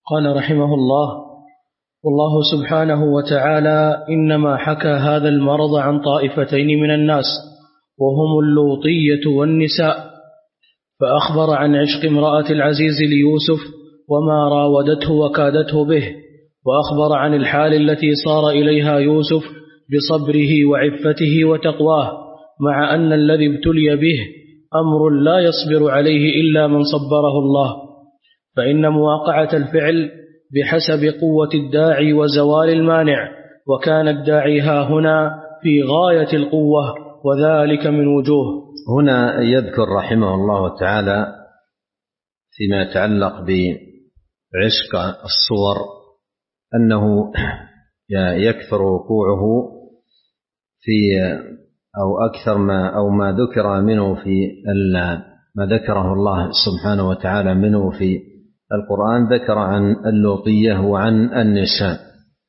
قال رحمه الله: والله سبحانه وتعالى إنما حكى هذا المرض عن طائفتين من الناس، وهم اللوطية والنساء، فأخبر عن عشق امرأة العزيز ليوسف وما راودته وكادته به، وأخبر عن الحال التي صار إليها يوسف بصبره وعفته وتقواه، مع أن الذي ابتلي به أمر لا يصبر عليه إلا من صبره الله، فإن مواقعة الفعل بحسب قوة الداعي وزوال المانع، وكان الداعي ها في غاية القوة، وذلك من وجوه. هنا يذكر رحمه الله تعالى فيما يتعلق بعشق الصور أنه يكثر وقوعه في أو أكثر ما ذكر منه في ما ذكره الله سبحانه وتعالى منه في القرآن. ذكر عن اللوطية وعن النساء،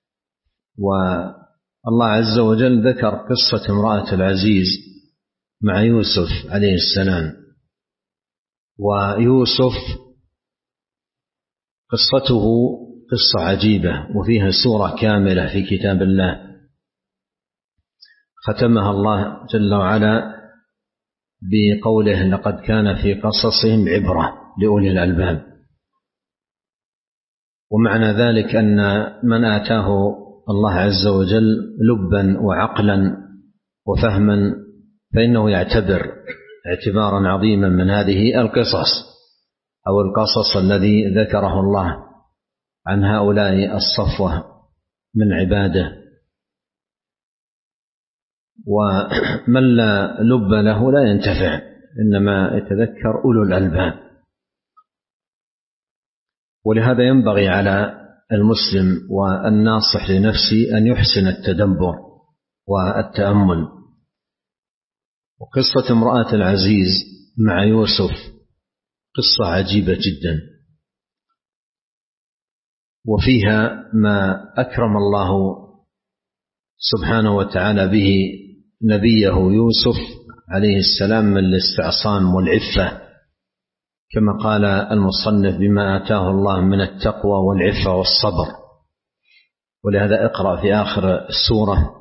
والله عز وجل ذكر قصة امرأة العزيز مع يوسف عليه السلام. ويوسف قصته قصة عجيبة وفيها سورة كاملة في كتاب الله ختمها الله جل وعلا بقوله: لقد كان في قصصهم عبرة لأولي الألباب. ومعنى ذلك أن من آتاه الله عز وجل لبا وعقلا وفهما فإنه يعتبر اعتبارا عظيما من هذه القصص أو القصص الذي ذكره الله عن هؤلاء الصفوة من عباده. ومن لا لب له لا ينتفع، إنما يتذكر أولو الألباب. ولهذا ينبغي على المسلم والناصح لنفسه أن يحسن التدبر والتأمل. وقصة امرأة العزيز مع يوسف قصة عجيبة جدا، وفيها ما أكرم الله سبحانه وتعالى به نبيه يوسف عليه السلام من الاستعصام والعفة، كما قال المصنف: بما آتاه الله من التقوى والعفة والصبر. ولهذا اقرأ في آخر السورة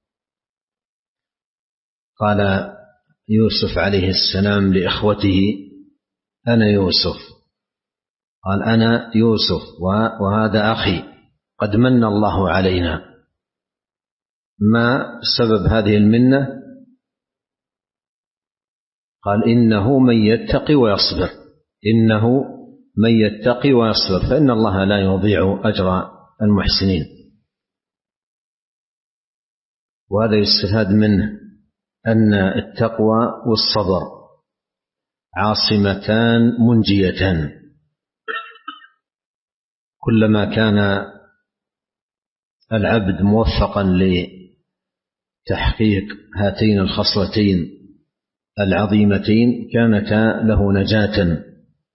قال يوسف عليه السلام لإخوته: أنا يوسف. قال: أنا يوسف وهذا أخي، قد من الله علينا. ما سبب هذه المنة؟ قال: إنه من يتقي ويصبر، إنه من يتقي ويصبر، فإن الله لا يضيع أجر المحسنين. وهذا يستفاد منه أن التقوى والصبر عاصمتان منجيتان. كلما كان العبد موفقا لتحقيق هاتين الخصلتين العظيمتين كانتا له نجاة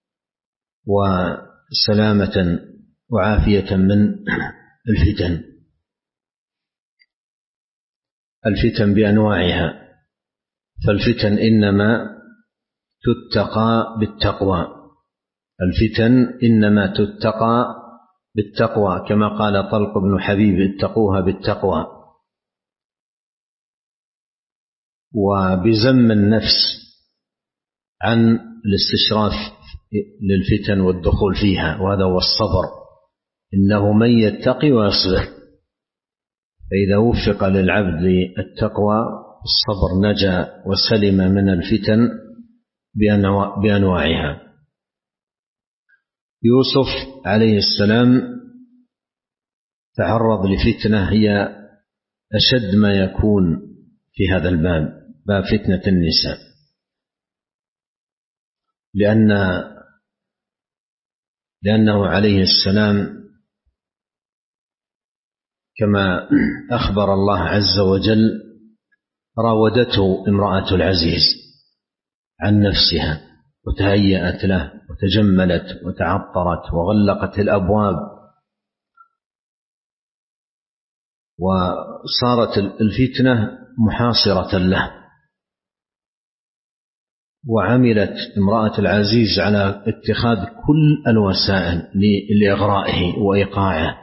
وسلامة وعافية من الفتن بأنواعها. فالفتن إنما تتقى بالتقوى، الفتن إنما تتقى بالتقوى، كما قال طلق بن حبيب: اتقوها بالتقوى. وبزم النفس عن الاستشراف للفتن والدخول فيها، وهذا هو الصبر. إنه من يتقي ويصبر. فإذا وفق للعبد التقوى الصبر نجا وسلم من الفتن بأنواعها. يوسف عليه السلام تعرض لفتنة هي أشد ما يكون في هذا الباب، باب فتنة النساء، لأنه عليه السلام كما أخبر الله عز وجل راودته امرأة العزيز عن نفسها وتهيأت له وتجملت وتعطرت وغلقت الأبواب، وصارت الفتنة محاصرة له. وعملت امرأة العزيز على اتخاذ كل الوسائل لإغرائه وإيقاعه،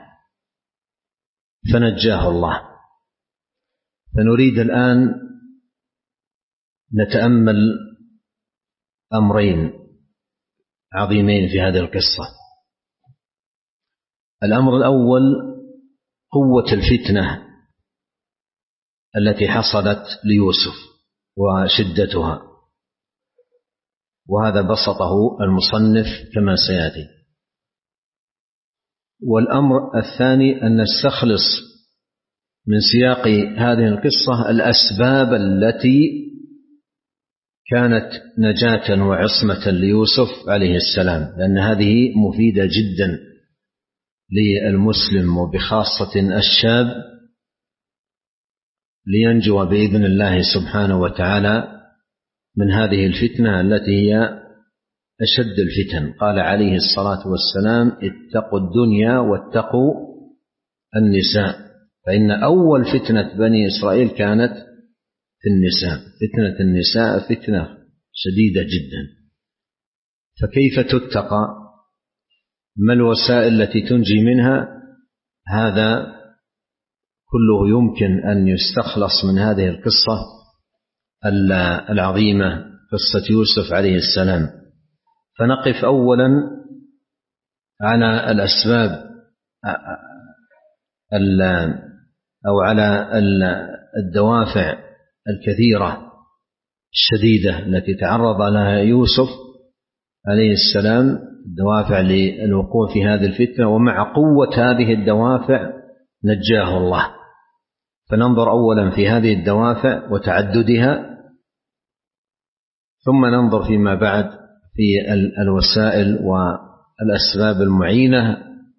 فنجاه الله. فنريد الآن نتأمل أمرين عظيمين في هذه القصة. الأمر الأول قوة الفتنة التي حصلت ليوسف وشدتها، وهذا بسطه المصنف كما سيأتي. والأمر الثاني أن نستخلص من سياق هذه القصة الأسباب التي كانت نجاة وعصمة ليوسف عليه السلام، لأن هذه مفيدة جدا للمسلم وبخاصة الشاب لينجو بإذن الله سبحانه وتعالى من هذه الفتنة التي هي أشد الفتن. قال عليه الصلاة والسلام: اتقوا الدنيا واتقوا النساء، فإن أول فتنة بني إسرائيل كانت في النساء. فتنة النساء فتنة شديدة جدا، فكيف تتقى؟ ما الوسائل التي تنجي منها؟ هذا كله يمكن أن يستخلص من هذه القصة العظيمة، قصة يوسف عليه السلام. فنقف أولا على الأسباب أو على الدوافع الكثيرة الشديدة التي تعرض لها يوسف عليه السلام، الدوافع للوقوع في هذه الفتنة، ومع قوة هذه الدوافع نجاه الله. فننظر أولا في هذه الدوافع وتعددها، ثم ننظر فيما بعد في الوسائل والأسباب المعينة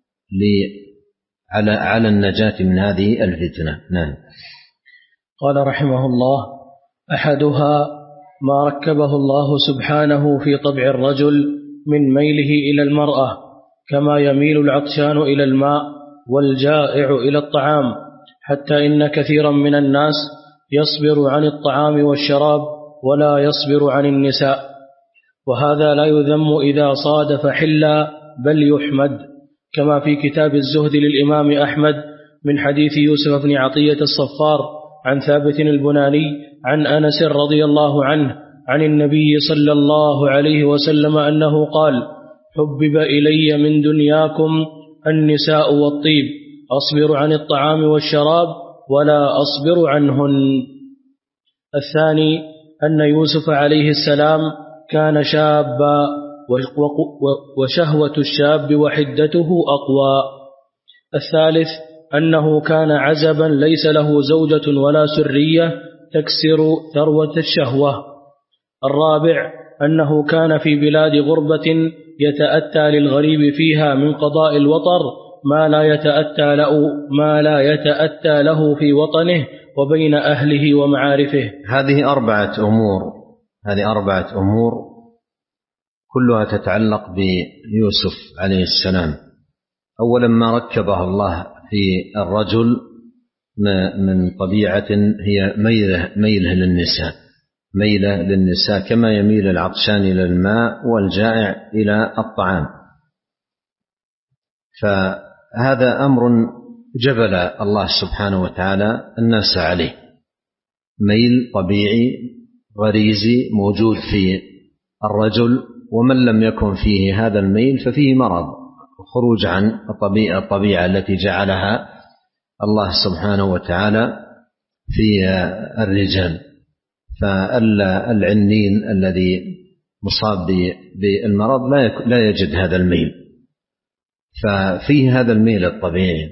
على النجاة من هذه الفتنة. نعم. قال رحمه الله: أحدها ما ركبه الله سبحانه في طبع الرجل من ميله إلى المرأة، كما يميل العطشان إلى الماء والجائع إلى الطعام، حتى إن كثيرا من الناس يصبر عن الطعام والشراب ولا يصبر عن النساء، وهذا لا يذم إذا صادف حلا بل يحمد، كما في كتاب الزهد للإمام أحمد من حديث يوسف بن عطية الصفار عن ثابت البناني عن أنس رضي الله عنه عن النبي صلى الله عليه وسلم أنه قال: حبب إلي من دنياكم النساء والطيب، أصبر عن الطعام والشراب ولا أصبر عنهن. الثاني أن يوسف عليه السلام كان شابا، وشهوة الشاب وحدته أقوى. الثالث أنه كان عزبا ليس له زوجة ولا سرية تكسر ثروة الشهوة. الرابع أنه كان في بلاد غربة يتأتى للغريب فيها من قضاء الوطر ما لا يتأتى له في وطنه وبين أهله ومعارفه. هذه أربعة أمور كلها تتعلق بيوسف عليه السلام. أولا ما ركبه الله في الرجل من طبيعة هي ميله للنساء، كما يميل العطشان إلى الماء والجائع إلى الطعام. فهذا أمر جبل الله سبحانه وتعالى الناس عليه، ميل طبيعي غريزي موجود في الرجل، ومن لم يكن فيه هذا الميل ففيه مرض، خروج عن الطبيعة التي جعلها الله سبحانه وتعالى في الرجال. فالعنين الذي مصاب بالمرض لا يجد هذا الميل، ففيه هذا الميل الطبيعي.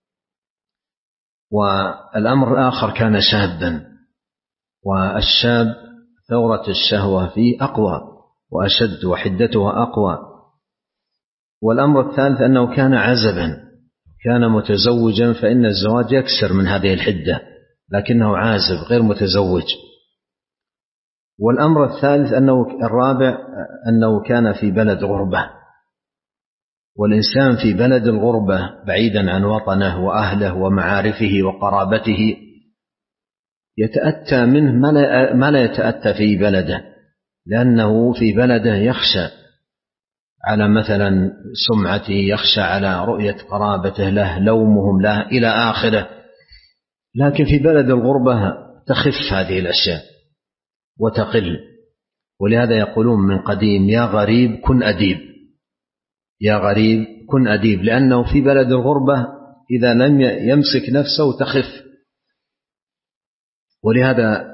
والأمر الآخر كان شابا، والشاب ثورة الشهوة فيه أقوى وأشد وحدتها أقوى. والأمر الثالث أنه كان عزبا، كان متزوجا، فإن الزواج يكسر من هذه الحدة، لكنه عازب غير متزوج. والأمر الثالث الرابع أنه كان في بلد غربة، والإنسان في بلد الغربة بعيدا عن وطنه وأهله ومعارفه وقرابته يتأتى منه ما لا يتأتى في بلده، لأنه في بلده يخشى على مثلا سمعته، يخشى على رؤية قرابته له، لومهم له إلى آخره. لكن في بلد الغربة تخف هذه الأشياء وتقل. ولهذا يقولون من قديم: يا غريب كن أديب، يا غريب كن أديب، لأنه في بلد الغربة إذا لم يمسك نفسه تخف. ولهذا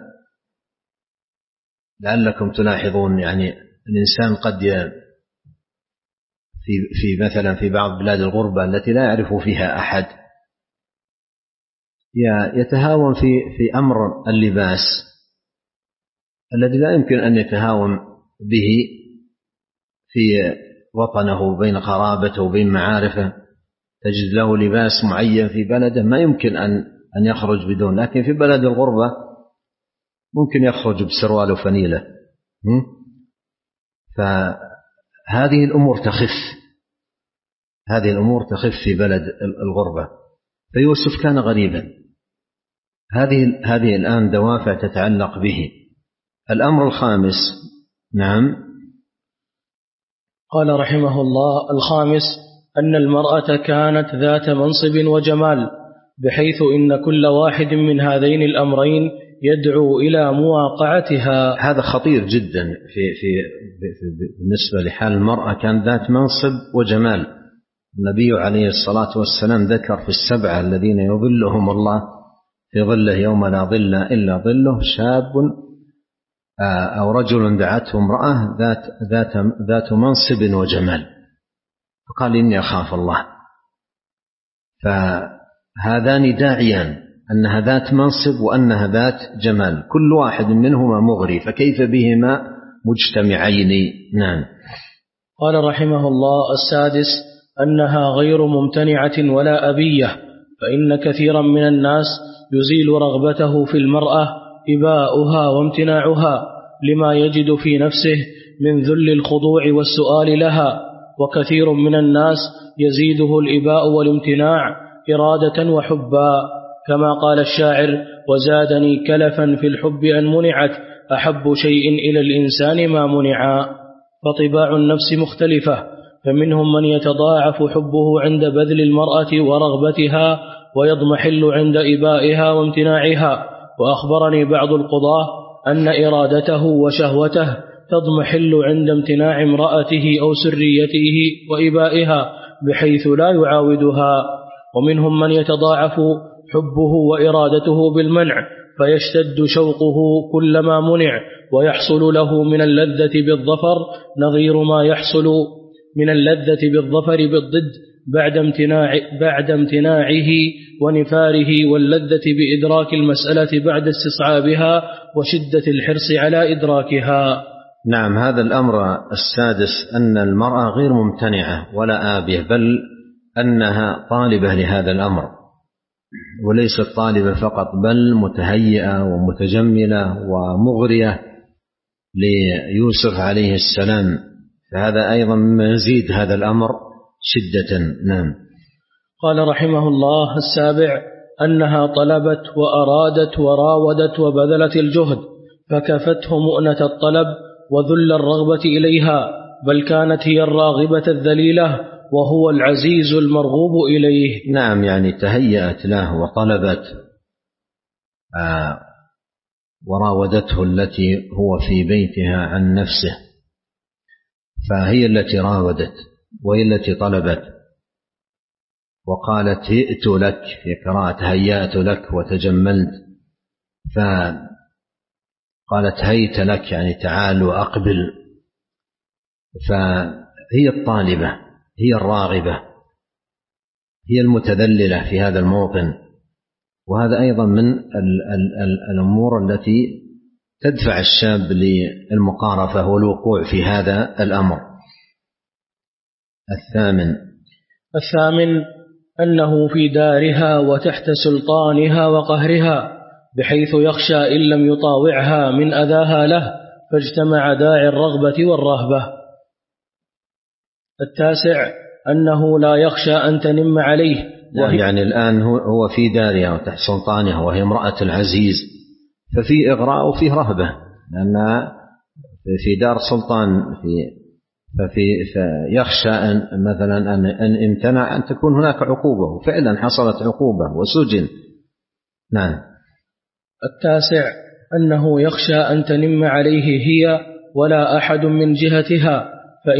لعلكم تلاحظون يعني الإنسان قد في مثلا في بعض بلاد الغربة التي لا يعرف فيها أحد يتهاون في أمر اللباس الذي لا يمكن أن يتهاون به في وطنه بين قرابته وبين معارفه. تجد له لباس معين في بلده ما يمكن أن يخرج بدون، لكن في بلد الغربة ممكن يخرج بسروال وفنيلة. فهذه الأمور تخف، هذه الأمور تخف في بلد الغربة. فيوسف كان غريبا. هذه الآن دوافع تتعلق به. الأمر الخامس. نعم. قال رحمه الله: الخامس أن المرأة كانت ذات منصب وجمال، بحيث إن كل واحد من هذين الأمرين يدعو إلى مواقعتها. هذا خطير جدا بالنسبة لحال المرأة. كان ذات منصب وجمال. النبي عليه الصلاة والسلام ذكر في السبعة الذين يظلهم الله في ظله يوم لا ظل إلا ظله: شاب أو رجل دعته امرأة ذات منصب وجمال، فقال: إني أخاف الله. فهذان داعيان، أنها ذات منصب وأنها ذات جمال، كل واحد منهما مغري، فكيف بهما مجتمعين؟ نعم. قال رحمه الله: السادس أنها غير ممتنعة ولا أبية، فإن كثيرا من الناس يزيل رغبته في المرأة إباؤها وامتناعها لما يجد في نفسه من ذل الخضوع والسؤال لها، وكثير من الناس يزيده الإباء والامتناع إرادة وحبا، كما قال الشاعر: وزادني كلفا في الحب أن منعت، أحب شيء إلى الإنسان ما منعا. فطباع النفس مختلفة، فمنهم من يتضاعف حبه عند بذل المرأة ورغبتها، ويضمحل عند إبائها وامتناعها. وأخبرني بعض القضاة أن إرادته وشهوته تضمحل عند امتناع امرأته أو سريته وإبائها بحيث لا يعاودها. ومنهم من يتضاعف حبه وإرادته بالمنع، فيشتد شوقه كلما منع، ويحصل له من اللذة بالظفر نظير ما يحصل من اللذة بالظفر بالضد بعد امتناعه ونفاره، واللذة بإدراك المسألة بعد استصعابها وشدة الحرص على إدراكها. نعم. هذا الأمر السادس أن المرأة غير ممتنعة ولا آبية، بل أنها طالبة لهذا الأمر، وليست طالبة فقط بل متهيئة ومتجملة ومغرية ليوسف عليه السلام. فهذا أيضا مما يزيد هذا الأمر شدة. نعم. قال رحمه الله: السابع أنها طلبت وأرادت وراودت وبذلت الجهد، فكفته مؤنة الطلب وذل الرغبة إليها، بل كانت هي الراغبة الذليلة وهو العزيز المرغوب إليه. نعم، يعني تهيأت له وطلبت وراودته التي هو في بيتها عن نفسه، فهي التي راودت وهي التي طلبت، وقالت: هئت لك، في قراءة هيأت لك وتجملت، فقالت هيت لك يعني تعال وأقبل. فهي الطالبة، هي الراغبة، هي المتذللة في هذا الموطن. وهذا أيضا من الأمور التي تدفع الشاب للمقارفة والوقوع في هذا الأمر. الثامن أنه في دارها وتحت سلطانها وقهرها، بحيث يخشى إن لم يطاوعها من أذاها له، فاجتمع داعي الرغبة والرهبة. التاسع أنه لا يخشى أن تنم عليه، يعني الآن هو في دارها وتحت سلطانها وهي امرأة العزيز، ففي إغراء وفيه رهبة، لأن في دار سلطان فيخشى أن مثلا أن امتنع أن تكون هناك عقوبة، وفعلا حصلت عقوبة وسجن. نعم. 9 أنه يخشى أن تنم عليه هي ولا أحد من جهتها،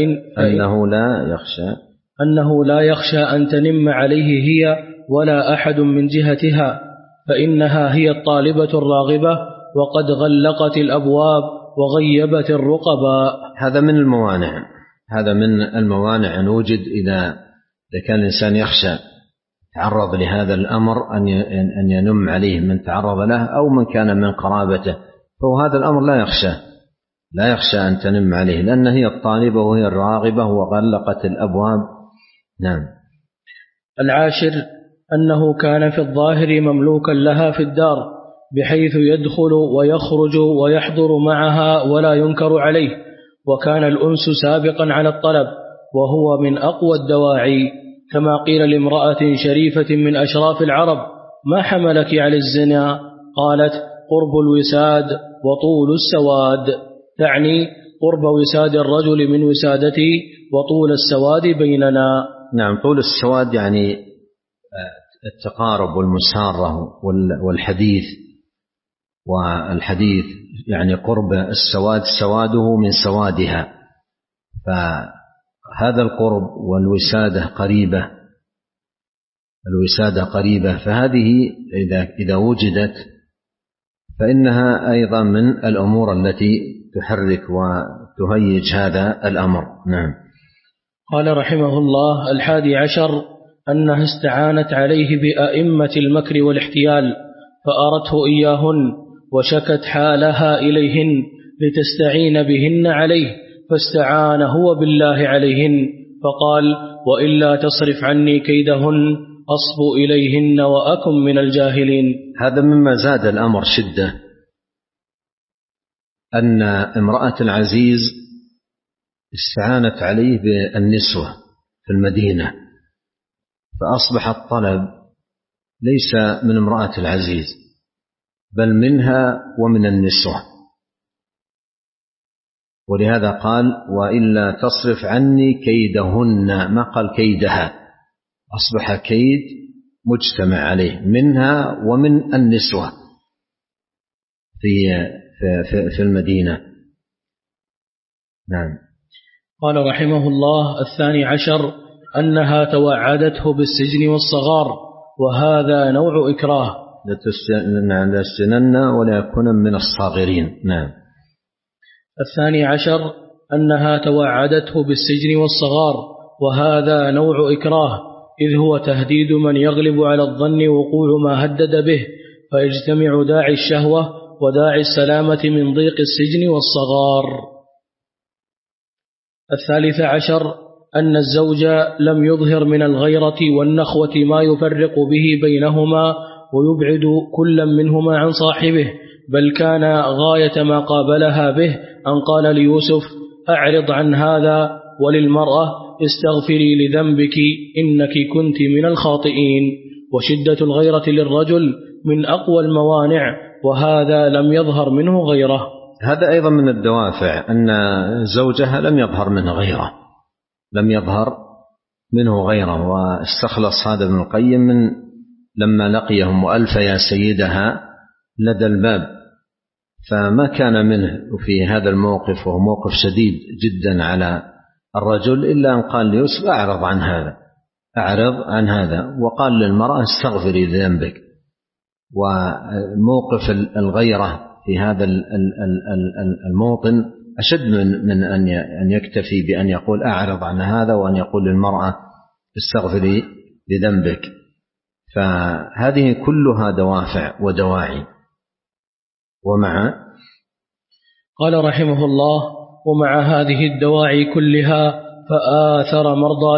أنه لا يخشى أن تنم عليه هي ولا أحد من جهتها، فإنها هي الطالبة الراغبة وقد غلقت الأبواب وغيبت الرقباء. هذا من الموانع أن وجد إذا كان الإنسان يخشى تعرض لهذا الأمر أن ينم عليه من تعرض له أو من كان من قرابته، فهذا الأمر لا يخشى أن تنم عليه، لأن هي الطالبة وهي الراغبة وغلقت الأبواب. نعم. 10 أنه كان في الظاهر مملوكا لها في الدار، بحيث يدخل ويخرج ويحضر معها ولا ينكر عليه، وكان الأنس سابقا على الطلب، وهو من أقوى الدواعي، كما قيل لامرأة شريفة من أشراف العرب: ما حملك على الزنا؟ قالت: قرب الوساد وطول السواد، تعني قرب وساد الرجل من وسادتي وطول السواد بيننا. نعم، طول السواد يعني التقارب والمسارة والحديث، والحديث يعني قرب السواد سواده من سوادها، فهذا القرب والوسادة قريبة، فهذه إذا وجدت فإنها أيضا من الأمور التي تحرك وتهيج هذا الأمر. نعم. قال رحمه الله: 11 أنها استعانت عليه بأئمة المكر والاحتيال، فأرته إياهن وشكت حالها إليهن لتستعين بهن عليه، فاستعان هو بالله عليهن، فقال: وإلا تصرف عني كيدهن أصب إليهن وأكن من الجاهلين. هذا مما زاد الأمر شدة، أن امرأة العزيز استعانت عليه بالنسوة في المدينة، فأصبح الطلب ليس من امرأة العزيز بل منها ومن النسوة، ولهذا قال: وإلا تصرف عني كيدهن، ما قال كيدها، أصبح كيد مجتمع عليه منها ومن النسوة في المدينة. نعم. قال رحمه الله: 12 أنها توعدته بالسجن والصغار، وهذا نوع إكراه. لتسجنن ولا يكون من الصاغرين. نعم. 12 أنها توعدته بالسجن والصغار، وهذا نوع إكراه، إذ هو تهديد من يغلب على الظن وقوع ما هدد به، فيجتمع داعي الشهوة وداعي السلامة من ضيق السجن والصغار. 13 أن الزوج لم يظهر من الغيرة والنخوة ما يفرق به بينهما ويبعد كل منهما عن صاحبه، بل كان غاية ما قابلها به أن قال ليوسف: أعرض عن هذا، وللمرأة: استغفري لذنبك إنك كنت من الخاطئين. وشدة الغيرة للرجل من أقوى الموانع، وهذا لم يظهر منه غيره. هذا أيضا من الدوافع، أن زوجها لم يظهر منه غيره، واستخلص هذا ابن القيم من لما لقيهم وألف يا سيدها لدى الباب، فما كان منه في هذا الموقف، وهو موقف شديد جدا على الرجل، إلا أن قال ليوسف: أعرض عن هذا، وقال للمرأة: استغفري لذنبك. وموقف الغيرة في هذا الموطن أشد من أن يكتفي بأن يقول أعرض عن هذا، وأن يقول للمرأة: استغفري لذنبك. فهذه كلها دوافع ودواعي. قال رحمه الله: ومع هذه الدواعي كلها فآثر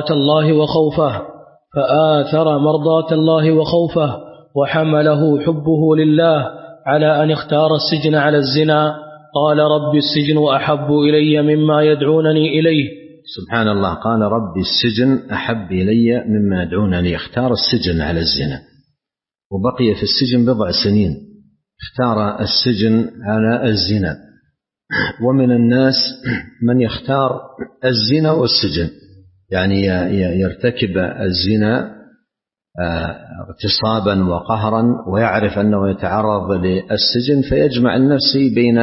مرضاة الله وخوفه، وحمله حبه لله على أن اختار السجن على الزنا. قال: رب السجن أحب إلي مما يدعونني إليه. سبحان الله، قال: رب السجن أحب إلي مما يدعونني. اختار السجن على الزنا، وبقي في السجن 7 سنين، اختار السجن على الزنا. ومن الناس من يختار الزنا والسجن، يعني يرتكب الزنا اغتصابا وقهرا ويعرف أنه يتعرض للسجن فيجمع لنفسه بين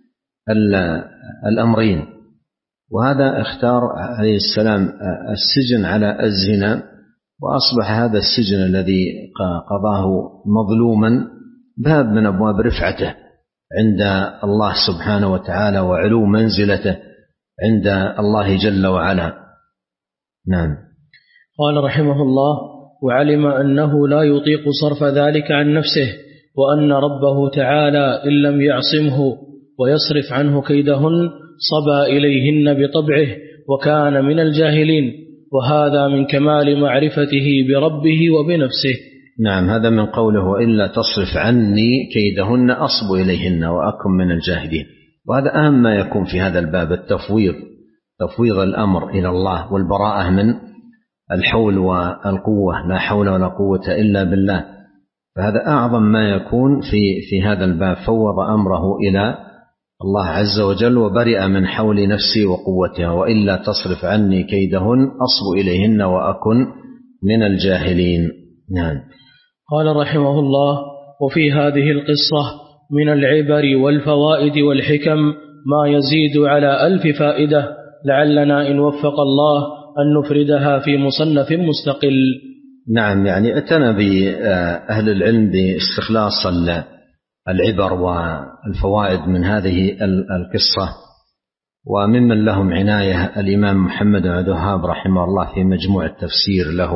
الأمرين، وهذا اختار عليه السلام السجن على الزنا، وأصبح هذا السجن الذي قضاه مظلوما باب من أبواب رفعته عند الله سبحانه وتعالى وعلو منزلته عند الله جل وعلا. نعم. قال رحمه الله: وعلم أنه لا يطيق صرف ذلك عن نفسه، وأن ربه تعالى إن لم يعصمه ويصرف عنه كيدهن صبا إليهن بطبعه وكان من الجاهلين، وهذا من كمال معرفته بربه وبنفسه. نعم، هذا من قوله: وإلا تصرف عني كيدهن أصب إليهن وأكن من الجاهلين. وهذا أهم ما يكون في هذا الباب، التفويض، تفويض الأمر إلى الله والبراءة من الحول والقوة، لا حول ولا قوة إلا بالله. فهذا أعظم ما يكون في هذا الباب، فوض أمره إلى الله عز وجل وبرئ من حول نفسي وقوتها. وإلا تصرف عني كيدهن أصب إليهن وأكن من الجاهلين. نعم. قال رحمه الله: وفي هذه القصة من العبر والفوائد والحكم ما يزيد على 1000 فائدة، لعلنا إن وفق الله أن نفردها في مصنف مستقل. نعم، يعني اعتنى بأهل العلم باستخلاص العبر والفوائد من هذه القصة، وممن لهم عناية الإمام محمد بن عبد الوهاب رحمه الله في مجموع التفسير له،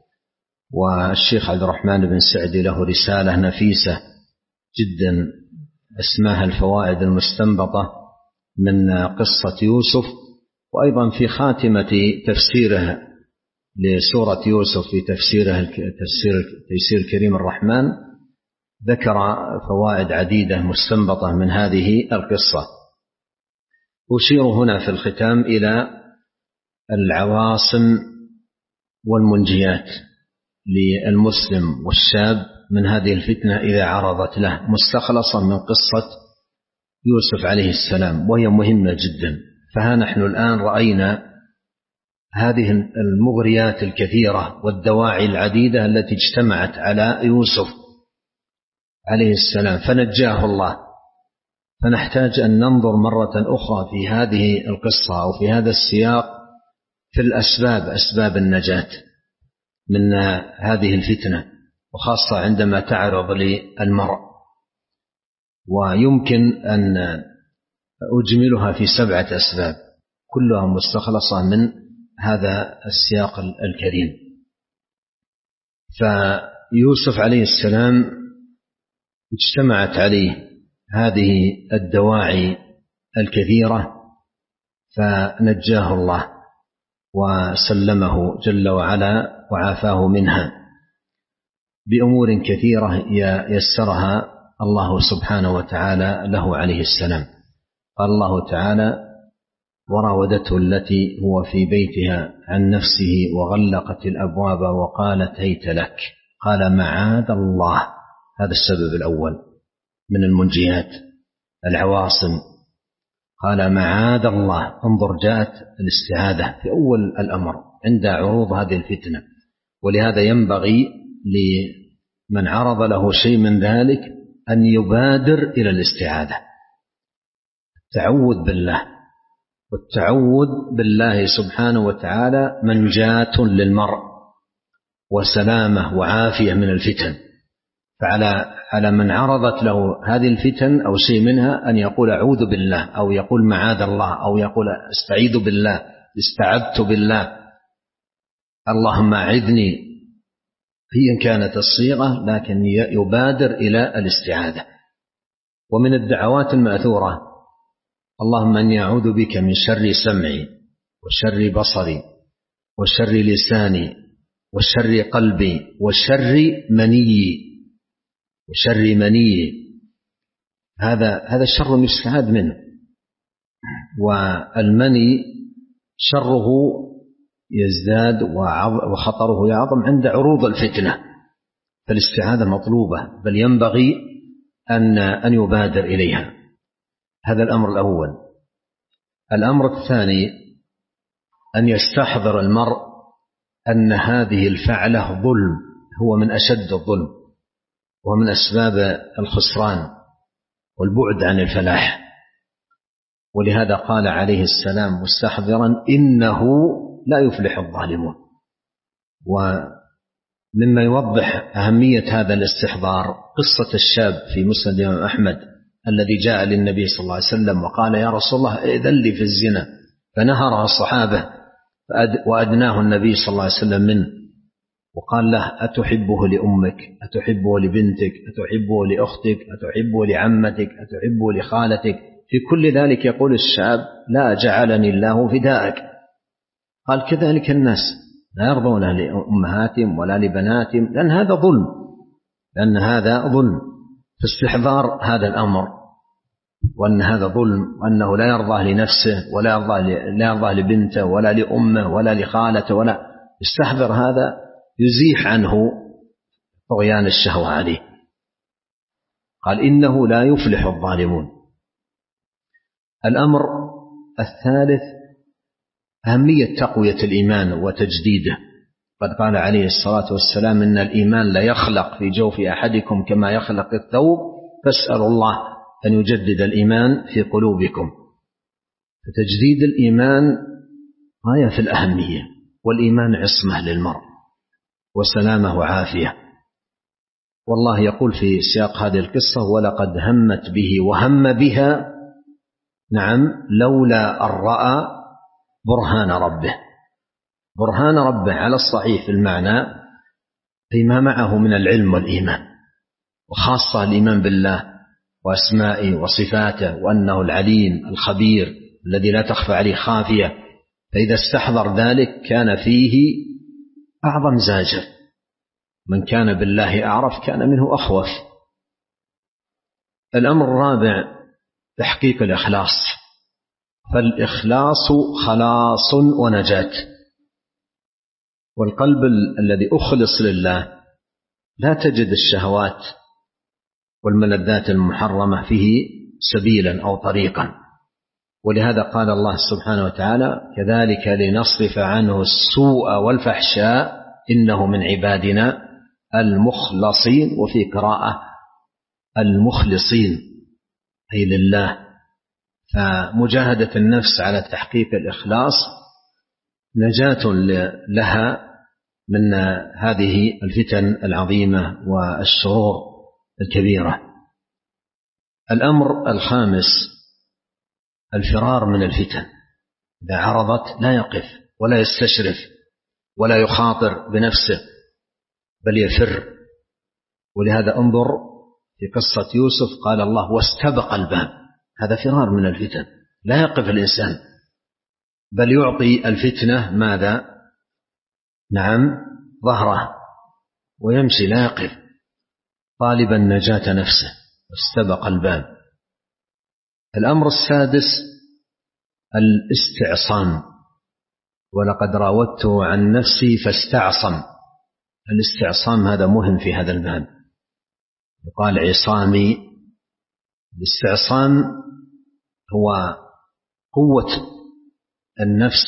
والشيخ عبد الرحمن بن سعدي له رسالة نفيسة جدا اسمها الفوائد المستنبطة من قصة يوسف. وأيضا في خاتمة تفسيره لسورة يوسف في تفسير الكريم الرحمن ذكر فوائد عديدة مستنبطة من هذه القصة. أشير هنا في الختام إلى العواصم والمنجيات للمسلم والشاب من هذه الفتنة إذا عرضت له، مستخلصا من قصة يوسف عليه السلام، وهي مهمة جدا. فها نحن الآن رأينا هذه المغريات الكثيرة والدواعي العديدة التي اجتمعت على يوسف عليه السلام فنجاه الله. فنحتاج أن ننظر مرة أخرى في هذه القصة أو في هذا السياق في الأسباب، أسباب النجاة من هذه الفتنة، وخاصة عندما تعرض للمرء. ويمكن أن أجملها في 7 أسباب كلها مستخلصة من هذا السياق الكريم. فيوسف عليه السلام اجتمعت عليه هذه الدواعي الكثيرة فنجاه الله وسلمه جل وعلا وعافاه منها بأمور كثيرة يسرها الله سبحانه وتعالى له عليه السلام. قال الله تعالى: وراودته التي هو في بيتها عن نفسه وغلقت الأبواب وقالت هيت لك، قال معاذ الله. هذا السبب الأول من المنجيات، العواصم. قال معاذ الله. انظر، جاءت الاستعاذة في أول الأمر عند عروض هذه الفتنة. ولهذا ينبغي لمن عرض له شيء من ذلك أن يبادر إلى الاستعاذة، التعوذ بالله. والتعوذ بالله سبحانه وتعالى منجاة للمرء وسلامة وعافية من الفتن. فعلى من عرضت له هذه الفتن أو شيء منها أن يقول أعوذ بالله، أو يقول معاذ الله، أو يقول استعيذ بالله، استعذت بالله، اللهم أعذني، هي كانت الصيغة، لكن يبادر إلى الاستعاذة. ومن الدعوات المأثورة: اللهم أني أعوذ بك من شر سمعي وشر بصري وشر لساني وشر قلبي وشر مني. هذا شر يستعاذ منه. والمني شره يزداد وخطره يعظم عند عروض الفتنة، فالاستعاذة مطلوبة، بل ينبغي أن يبادر إليها. هذا الأمر الأول. الأمر الثاني أن يستحضر المرء أن هذه الفعلة ظلم، هو من أشد الظلم ومن أسباب الخسران والبعد عن الفلاح. ولهذا قال عليه السلام مستحضرا: إنه لا يفلح الظالمون. ومما يوضح أهمية هذا الاستحضار قصة الشاب في مسند الإمام أحمد الذي جاء للنبي صلى الله عليه وسلم وقال: يا رسول الله ائذن لي في الزنا، فنهره الصحابة وأدناه النبي صلى الله عليه وسلم منه، وقال له: أتحبه لأمك؟ أتحبه لبنتك؟ أتحبه لأختك؟ أتحبه لعمتك؟ أتحبه لخالتك؟ في كل ذلك يقول الشاب: لا جعلني الله فداءك. قال: كذلك الناس لا يرضون لأمهاتهم ولا لبناتهم، لأن هذا ظلم. فاستحضار هذا الأمر، وأن هذا ظلم، وأنه لا يرضى لنفسه ولا يرضى لبنته ولا لأمه ولا لخالته، ولا يستحضر هذا يزيح عنه طغيان الشهوة عليه. قال: إنه لا يفلح الظالمون. الأمر الثالث أهمية تقوية الإيمان وتجديده. قد قال عليه الصلاة والسلام: إن الإيمان لا يخلق في جوف أحدكم كما يخلق الثوب، فاسألوا الله أن يجدد الإيمان في قلوبكم. فتجديد الإيمان غاية في الأهمية، والإيمان عصمة للمرء وسلامة وعافية. والله يقول في سياق هذه القصة: ولقد همت به وهم بها، نعم، لولا أن رأى برهان ربه على الصحيح في المعنى فيما معه من العلم والإيمان، وخاصة الإيمان بالله وأسمائه وصفاته، وأنه العليم الخبير الذي لا تخفى عليه خافية. فإذا استحضر ذلك كان فيه أعظم زاجر. من كان بالله أعرف كان منه أخوف. الأمر الرابع تحقيق الإخلاص، فالإخلاص خلاص ونجاة. والقلب الذي أخلص لله لا تجد الشهوات والملذات المحرمة فيه سبيلا أو طريقا. ولهذا قال الله سبحانه وتعالى: كذلك لنصرف عنه السوء والفحشاء إنه من عبادنا المخلصين، وفي قراءة المخلصين أي لله. فمجاهدة النفس على تحقيق الإخلاص نجاة لها من هذه الفتن العظيمة والشرور الكبيرة. الأمر الخامس الفرار من الفتن. إذا عرضت لا يقف ولا يستشرف ولا يخاطر بنفسه، بل يفر. ولهذا انظر في قصة يوسف قال الله: واستبق الباب. هذا فرار من الفتن، لا يقف الإنسان، بل يعطي الفتنة ماذا؟ نعم، ظهره، ويمشي لا يقف، طالبا نجاة نفسه، واستبق الباب. الأمر السادس الاستعصام. ولقد راودته عن نفسي فاستعصم. الاستعصام هذا مهم في هذا الباب، يقال عصامي. الاستعصام هو قوة النفس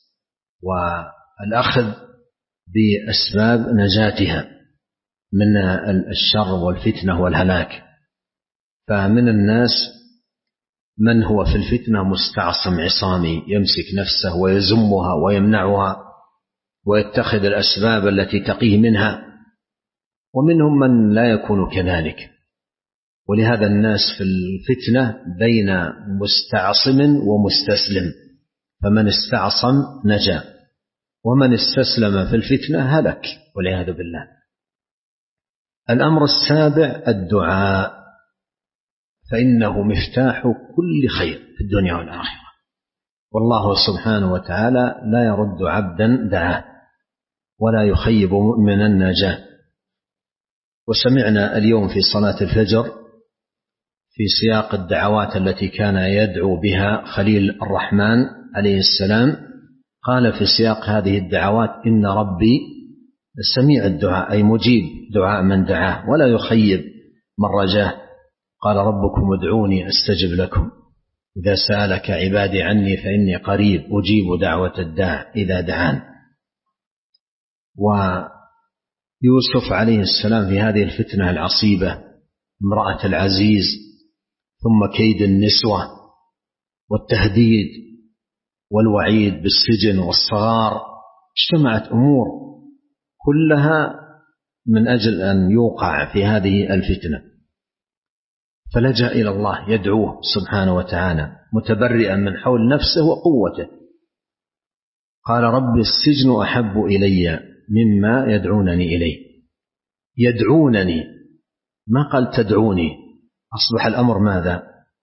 والأخذ بأسباب نجاتها من الشر والفتنة والهلاك. فمن الناس من هو في الفتنة مستعصم عصامي، يمسك نفسه ويزمها ويمنعها ويتخذ الأسباب التي تقيه منها، ومنهم من لا يكون كذلك. ولهذا الناس في الفتنة بين مستعصم ومستسلم، فمن استعصم نجا، ومن استسلم في الفتنة هلك والعياذ بالله. الأمر السابع الدعاء، فإنه مفتاح كل خير في الدنيا والآخرة. والله سبحانه وتعالى لا يرد عبدا دعاه ولا يخيب مؤمنا ناجاه. وسمعنا اليوم في صلاة الفجر في سياق الدعوات التي كان يدعو بها خليل الرحمن عليه السلام، قال في سياق هذه الدعوات: إن ربي سميع الدعاء، أي مجيب دعاء من دعاه ولا يخيب من رجاه. قال: ربكم ادعوني أستجب لكم. إذا سألك عبادي عني فإني قريب أجيب دعوة الداع إذا دعان. ويوسف عليه السلام في هذه الفتنة العصيبة، امرأة العزيز ثم كيد النسوة والتهديد والوعيد بالسجن والصغار، اجتمعت أمور كلها من أجل أن يوقع في هذه الفتنة، فلجأ إلى الله يدعوه سبحانه وتعالى متبرئا من حول نفسه وقوته. قال رب السجن أحب إلي مما يدعونني إليه. يدعونني، ما قال تدعوني. أصبح الأمر ماذا؟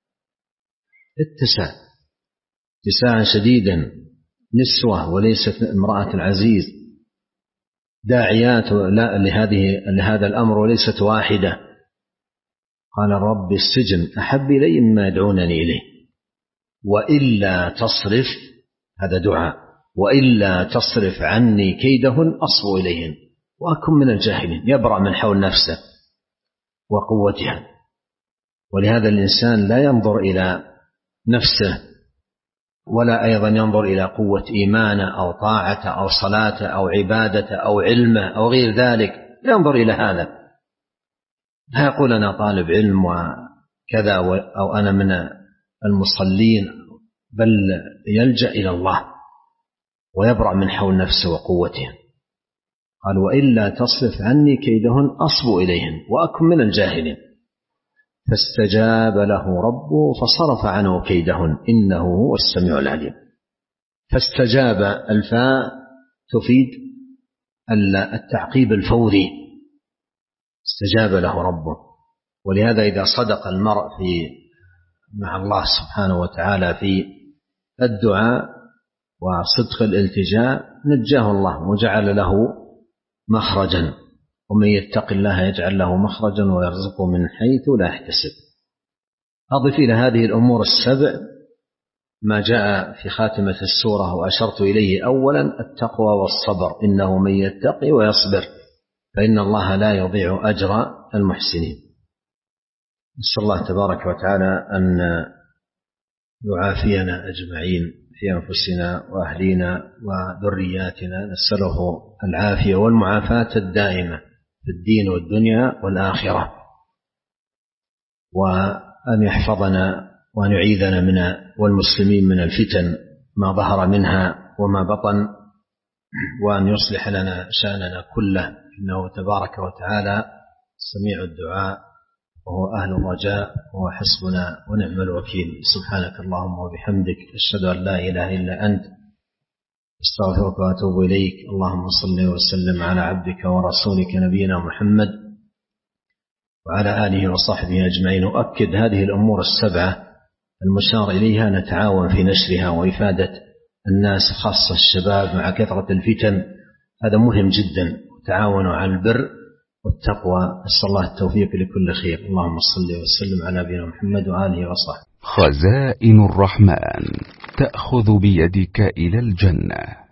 اتساعا شديدا، نسوة وليست امرأة العزيز، داعيات لهذا الأمر وليست واحدة. قال رب السجن أحب إلي مما يدعونني إليه وإلا تصرف، هذا دعاء، وإلا تصرف عني كيدهن أصب إليهن وأكن من الجاهلين. يبرأ من حول نفسه وقوتها. ولهذا الإنسان لا ينظر إلى نفسه ولا أيضا ينظر إلى قوة إيمانه أو طاعته أو صلاته أو عبادته أو علمه أو غير ذلك، لا ينظر إلى هذا. لا يقول أنا طالب علم وكذا أو أنا من المصلين، بل يلجأ إلى الله ويبرأ من حول نفسه وقوته. قال وإلا تصرف عني كيدهن أصب إليهن وأكن من الجاهلين. فاستجاب له ربه فصرف عنه كيدهن إنه هو السميع العليم. فاستجاب، الفاء تفيد التعقيب الفوري، استجاب له ربه. ولهذا إذا صدق المرء مع الله سبحانه وتعالى في الدعاء وصدق الالتجاء نجاه الله وجعل له مخرجا، ومن يتق الله يجعل له مخرجا ويرزقه من حيث لا يحتسب. أضف إلى هذه الأمور السبع ما جاء في خاتمة السورة وأشرت إليه أولا: التقوى والصبر، إنه من يتقي ويصبر فإن الله لا يضيع أجر المحسنين. نسأل الله تبارك وتعالى أن يعافينا أجمعين في أنفسنا وأهلينا وذرياتنا، نسأله العافية والمعافاة الدائمة في الدين والدنيا والآخرة، وأن يحفظنا وأن يعيذنا والمسلمين من الفتن ما ظهر منها وما بطن، وأن يصلح لنا شأننا كله، إنه تبارك وتعالى سميع الدعاء وهو أهل الرجاء وهو حسبنا ونعم الوكيل. سبحانك اللهم وبحمدك، أشهد أن لا إله إلا أنت، استغفرك وأتوب إليك. اللهم صل وسلم على عبدك ورسولك نبينا محمد وعلى آله وصحبه أجمعين. وأكد هذه الأمور السبعة المشار إليها نتعاون في نشرها وإفادة الناس خاصة الشباب مع كثرة الفتن، هذا مهم جدا. تعاونوا على البر والتقوى. أسأل الله التوفيق لكل خير. اللهم صل وسلم على نبينا محمد وآله وصحبه. خزائن الرحمن تأخذ بيدك إلى الجنة.